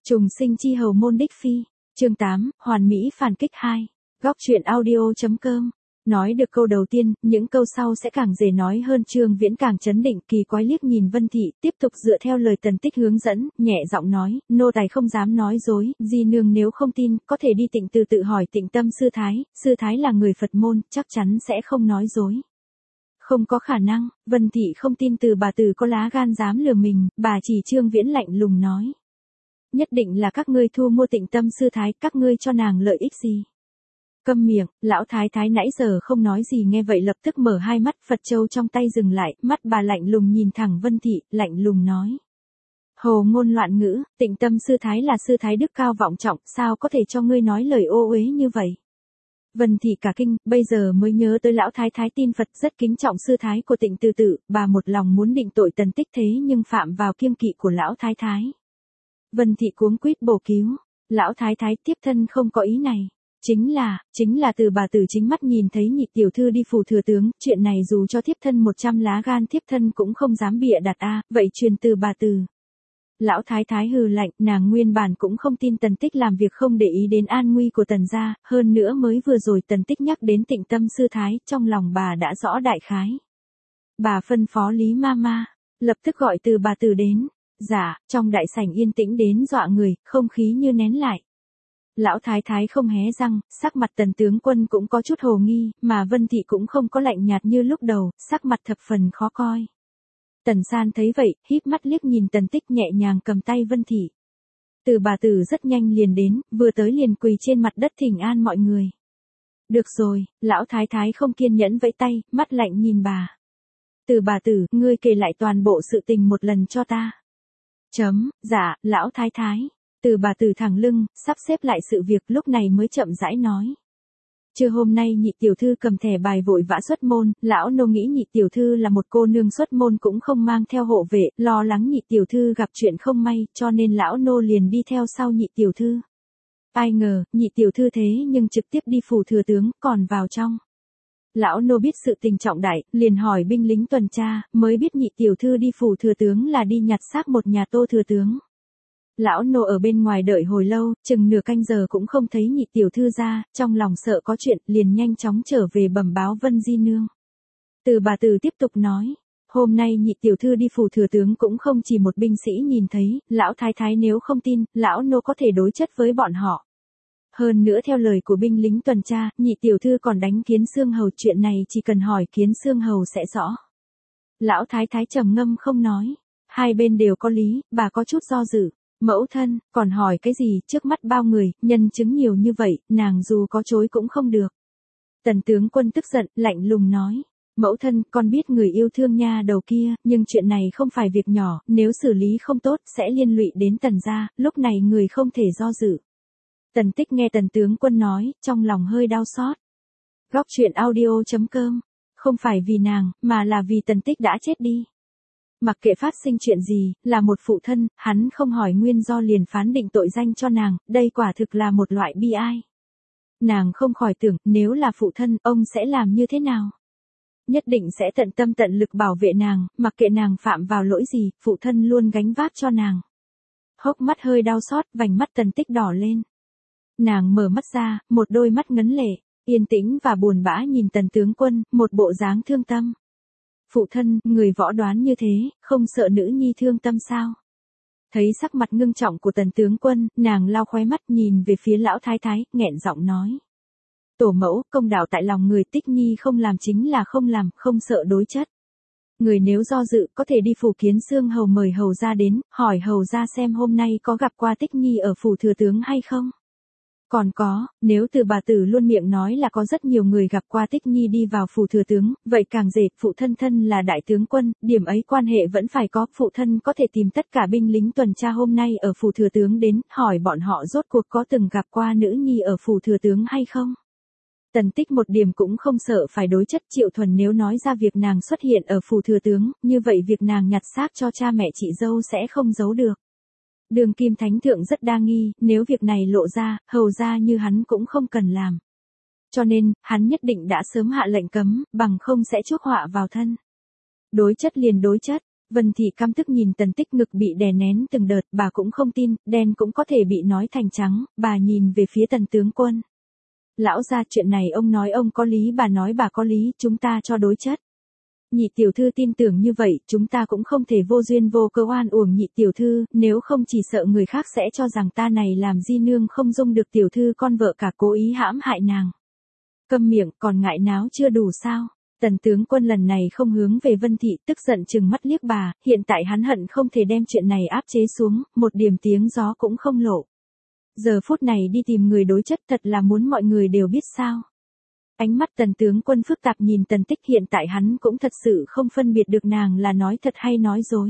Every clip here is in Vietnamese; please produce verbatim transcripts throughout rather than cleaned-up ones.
Trùng sinh chi hầu môn đích phi. Chương tám, Hoàn Mỹ phản kích hai. Góc truyện audio.com. Nói được câu đầu tiên, những câu sau sẽ càng dễ nói hơn. Trương Viễn càng chấn định, kỳ quái liếc nhìn Vân Thị, tiếp tục dựa theo lời Tần Tích hướng dẫn, nhẹ giọng nói, nô tài không dám nói dối, di nương nếu không tin, có thể đi Tịnh Từ tự hỏi Tịnh Tâm sư thái, sư thái là người Phật môn, chắc chắn sẽ không nói dối. Không có khả năng, Vân Thị không tin Từ bà Từ có lá gan dám lừa mình, bà chỉ Trương Viễn lạnh lùng nói. Nhất định là các ngươi thu mua Tịnh Tâm sư thái, các ngươi cho nàng lợi ích gì? Câm miệng, lão thái thái nãy giờ không nói gì nghe vậy lập tức mở hai mắt, Phật châu trong tay dừng lại, mắt bà lạnh lùng nhìn thẳng Vân Thị, lạnh lùng nói. Hồ ngôn loạn ngữ, Tịnh Tâm sư thái là sư thái đức cao vọng trọng, sao có thể cho ngươi nói lời ô uế như vậy? Vân Thị cả kinh, bây giờ mới nhớ tới lão thái thái tin Phật rất kính trọng sư thái của Tịnh Từ tự, bà một lòng muốn định tội Tần Tích thế nhưng phạm vào kiêng kỵ của lão thái thái. Vân Thị cuống quýt bổ cứu, lão thái thái tiếp thân không có ý này. Chính là, chính là Từ bà Tử chính mắt nhìn thấy nhị tiểu thư đi phủ thừa tướng, chuyện này dù cho thiếp thân một trăm lá gan thiếp thân cũng không dám bịa đặt a, vậy truyền Từ bà Tử. Lão thái thái hừ lạnh, nàng nguyên bản cũng không tin Tần Tích làm việc không để ý đến an nguy của Tần gia, hơn nữa mới vừa rồi Tần Tích nhắc đến Tịnh Tâm sư thái, trong lòng bà đã rõ đại khái. Bà phân phó Lý Mama, lập tức gọi Từ bà Tử đến. Dạ, trong đại sảnh yên tĩnh đến dọa người, không khí như nén lại. Lão thái thái không hé răng, sắc mặt Tần tướng quân cũng có chút hồ nghi, mà Vân Thị cũng không có lạnh nhạt như lúc đầu, sắc mặt thập phần khó coi. Tần San thấy vậy, híp mắt liếc nhìn Tần Tích nhẹ nhàng cầm tay Vân Thị. Từ bà Tử rất nhanh liền đến, vừa tới liền quỳ trên mặt đất thỉnh an mọi người. Được rồi, lão thái thái không kiên nhẫn vẫy tay, mắt lạnh nhìn bà. Từ bà Tử, ngươi kể lại toàn bộ sự tình một lần cho ta. Chấm, dạ, lão thái thái. Từ bà Tử thẳng lưng, sắp xếp lại sự việc lúc này mới chậm rãi nói. Trưa hôm nay nhị tiểu thư cầm thẻ bài vội vã xuất môn, lão nô nghĩ nhị tiểu thư là một cô nương xuất môn cũng không mang theo hộ vệ, lo lắng nhị tiểu thư gặp chuyện không may, cho nên lão nô liền đi theo sau nhị tiểu thư. Ai ngờ, nhị tiểu thư thế nhưng trực tiếp đi phủ thừa tướng, còn vào trong. Lão nô biết sự tình trọng đại, liền hỏi binh lính tuần tra, mới biết nhị tiểu thư đi phủ thừa tướng là đi nhặt xác một nhà Tô thừa tướng. Lão nô ở bên ngoài đợi hồi lâu, chừng nửa canh giờ cũng không thấy nhị tiểu thư ra, trong lòng sợ có chuyện, liền nhanh chóng trở về bẩm báo Vân Di nương. Từ bà Tử tiếp tục nói, hôm nay nhị tiểu thư đi phủ thừa tướng cũng không chỉ một binh sĩ nhìn thấy, lão thái thái nếu không tin, lão nô có thể đối chất với bọn họ. Hơn nữa theo lời của binh lính tuần tra, nhị tiểu thư còn đánh Kiến Xương Hầu, chuyện này chỉ cần hỏi Kiến Xương Hầu sẽ rõ. Lão thái thái trầm ngâm không nói, hai bên đều có lý, bà có chút do dự. Mẫu thân, còn hỏi cái gì, trước mắt bao người, nhân chứng nhiều như vậy, nàng dù có chối cũng không được. Tần tướng quân tức giận, lạnh lùng nói. Mẫu thân, con biết người yêu thương nha đầu kia, nhưng chuyện này không phải việc nhỏ, nếu xử lý không tốt, sẽ liên lụy đến Tần gia, lúc này người không thể do dự. Tần Tích nghe Tần tướng quân nói, trong lòng hơi đau xót. Góc truyện audio.com, không phải vì nàng, mà là vì Tần Tích đã chết đi. Mặc kệ phát sinh chuyện gì, là một phụ thân, hắn không hỏi nguyên do liền phán định tội danh cho nàng, đây quả thực là một loại bi ai. Nàng không khỏi tưởng, nếu là phụ thân, ông sẽ làm như thế nào? Nhất định sẽ tận tâm tận lực bảo vệ nàng, mặc kệ nàng phạm vào lỗi gì, phụ thân luôn gánh vác cho nàng. Hốc mắt hơi đau xót, vành mắt Tần Tích đỏ lên. Nàng mở mắt ra, một đôi mắt ngấn lệ, yên tĩnh và buồn bã nhìn Tần tướng quân, một bộ dáng thương tâm. Phụ thân, người võ đoán như thế, không sợ nữ nhi thương tâm sao? Thấy sắc mặt ngưng trọng của Tần tướng quân, nàng lau khóe mắt nhìn về phía lão thái thái, nghẹn giọng nói. Tổ mẫu, công đạo tại lòng người, Tích nhi không làm chính là không làm, không sợ đối chất. Người nếu do dự, có thể đi phủ Kiến Xương Hầu mời hầu ra đến, hỏi hầu ra xem hôm nay có gặp qua Tích nhi ở phủ thừa tướng hay không? Còn có, nếu Từ bà Tử luôn miệng nói là có rất nhiều người gặp qua Tích nhi đi vào phủ thừa tướng, vậy càng dễ, phụ thân thân là đại tướng quân, điểm ấy quan hệ vẫn phải có, phụ thân có thể tìm tất cả binh lính tuần tra hôm nay ở phủ thừa tướng đến, hỏi bọn họ rốt cuộc có từng gặp qua nữ nhi ở phủ thừa tướng hay không. Tần Tích một điểm cũng không sợ phải đối chất Triệu Thuần, nếu nói ra việc nàng xuất hiện ở phủ thừa tướng, như vậy việc nàng nhặt xác cho cha mẹ chị dâu sẽ không giấu được. Đường Kim Thánh Thượng rất đa nghi, nếu việc này lộ ra, hầu ra như hắn cũng không cần làm. Cho nên, hắn nhất định đã sớm hạ lệnh cấm, bằng không sẽ chuốc họa vào thân. Đối chất liền đối chất, Vân Thị căm tức nhìn Tần Tích ngực bị đè nén từng đợt, bà cũng không tin, đen cũng có thể bị nói thành trắng, bà nhìn về phía Tần tướng quân. Lão gia, chuyện này ông nói ông có lý, bà nói bà có lý, chúng ta cho đối chất. Nhị tiểu thư tin tưởng như vậy, chúng ta cũng không thể vô duyên vô cớ oan uổng nhị tiểu thư, nếu không chỉ sợ người khác sẽ cho rằng ta này làm di nương không dung được tiểu thư con vợ cả cố ý hãm hại nàng. Câm miệng, còn ngại náo chưa đủ sao? Tần tướng quân lần này không hướng về Vân Thị, tức giận chừng mắt liếc bà, hiện tại hắn hận không thể đem chuyện này áp chế xuống, một điểm tiếng gió cũng không lộ. Giờ phút này đi tìm người đối chất thật là muốn mọi người đều biết sao. Ánh mắt Tần tướng quân phức tạp nhìn Tần Tích, hiện tại hắn cũng thật sự không phân biệt được nàng là nói thật hay nói dối.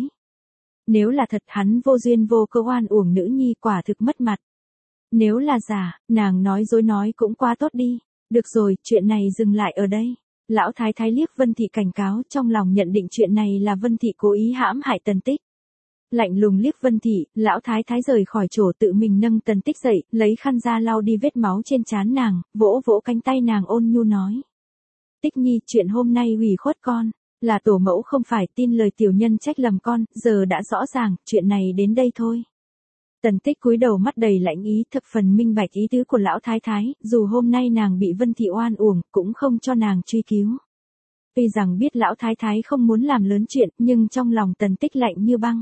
Nếu là thật, hắn vô duyên vô cớ oan uổng nữ nhi, quả thực mất mặt. Nếu là giả, nàng nói dối nói cũng quá tốt đi. Được rồi, chuyện này dừng lại ở đây. Lão thái thái liếc Vân Thị cảnh cáo, trong lòng nhận định chuyện này là Vân Thị cố ý hãm hại Tần Tích. Lạnh lùng liếc Vân Thị, lão thái thái rời khỏi chỗ, tự mình nâng Tần Tích dậy, lấy khăn ra lau đi vết máu trên trán nàng, vỗ vỗ cánh tay nàng ôn nhu nói. Tích nhi, chuyện hôm nay ủy khuất con, là tổ mẫu không phải tin lời tiểu nhân trách lầm con, giờ đã rõ ràng, chuyện này đến đây thôi. Tần Tích cúi đầu mắt đầy lạnh ý, thập phần minh bạch ý tứ của lão thái thái, dù hôm nay nàng bị Vân Thị oan uổng, cũng không cho nàng truy cứu. Tuy rằng biết lão thái thái không muốn làm lớn chuyện, nhưng trong lòng Tần Tích lạnh như băng.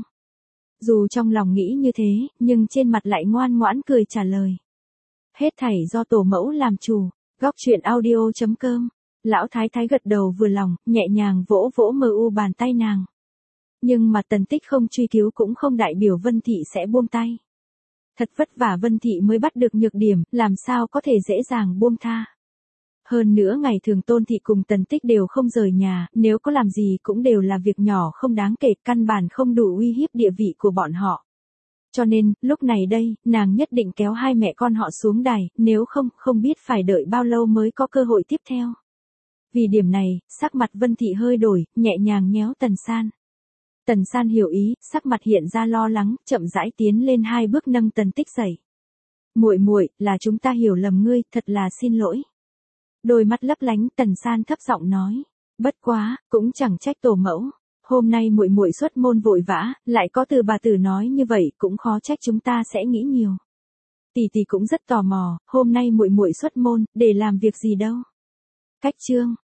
Dù trong lòng nghĩ như thế, nhưng trên mặt lại ngoan ngoãn cười trả lời. Hết thảy do tổ mẫu làm chủ. Góc truyện audio chấm com. Lão thái thái gật đầu vừa lòng, nhẹ nhàng vỗ vỗ mờ u bàn tay nàng. Nhưng mà Tần Tích không truy cứu cũng không đại biểu Vân Thị sẽ buông tay. Thật vất vả Vân Thị mới bắt được nhược điểm, làm sao có thể dễ dàng buông tha. Hơn nữa ngày thường Tôn Thị cùng Tần Tích đều không rời nhà, nếu có làm gì cũng đều là việc nhỏ không đáng kể, căn bản không đủ uy hiếp địa vị của bọn họ. Cho nên, lúc này đây, nàng nhất định kéo hai mẹ con họ xuống đài, nếu không, không biết phải đợi bao lâu mới có cơ hội tiếp theo. Vì điểm này, sắc mặt Vân Thị hơi đổi, nhẹ nhàng nhéo Tần San. Tần San hiểu ý, sắc mặt hiện ra lo lắng, chậm rãi tiến lên hai bước nâng Tần Tích dậy. Muội muội, là chúng ta hiểu lầm ngươi, thật là xin lỗi. Đôi mắt lấp lánh, Tần San thấp giọng nói, bất quá, cũng chẳng trách tổ mẫu, hôm nay muội muội xuất môn vội vã, lại có từ bà tử nói như vậy, cũng khó trách chúng ta sẽ nghĩ nhiều. Tỷ tỷ cũng rất tò mò, hôm nay muội muội xuất môn, để làm việc gì đâu? Cách chương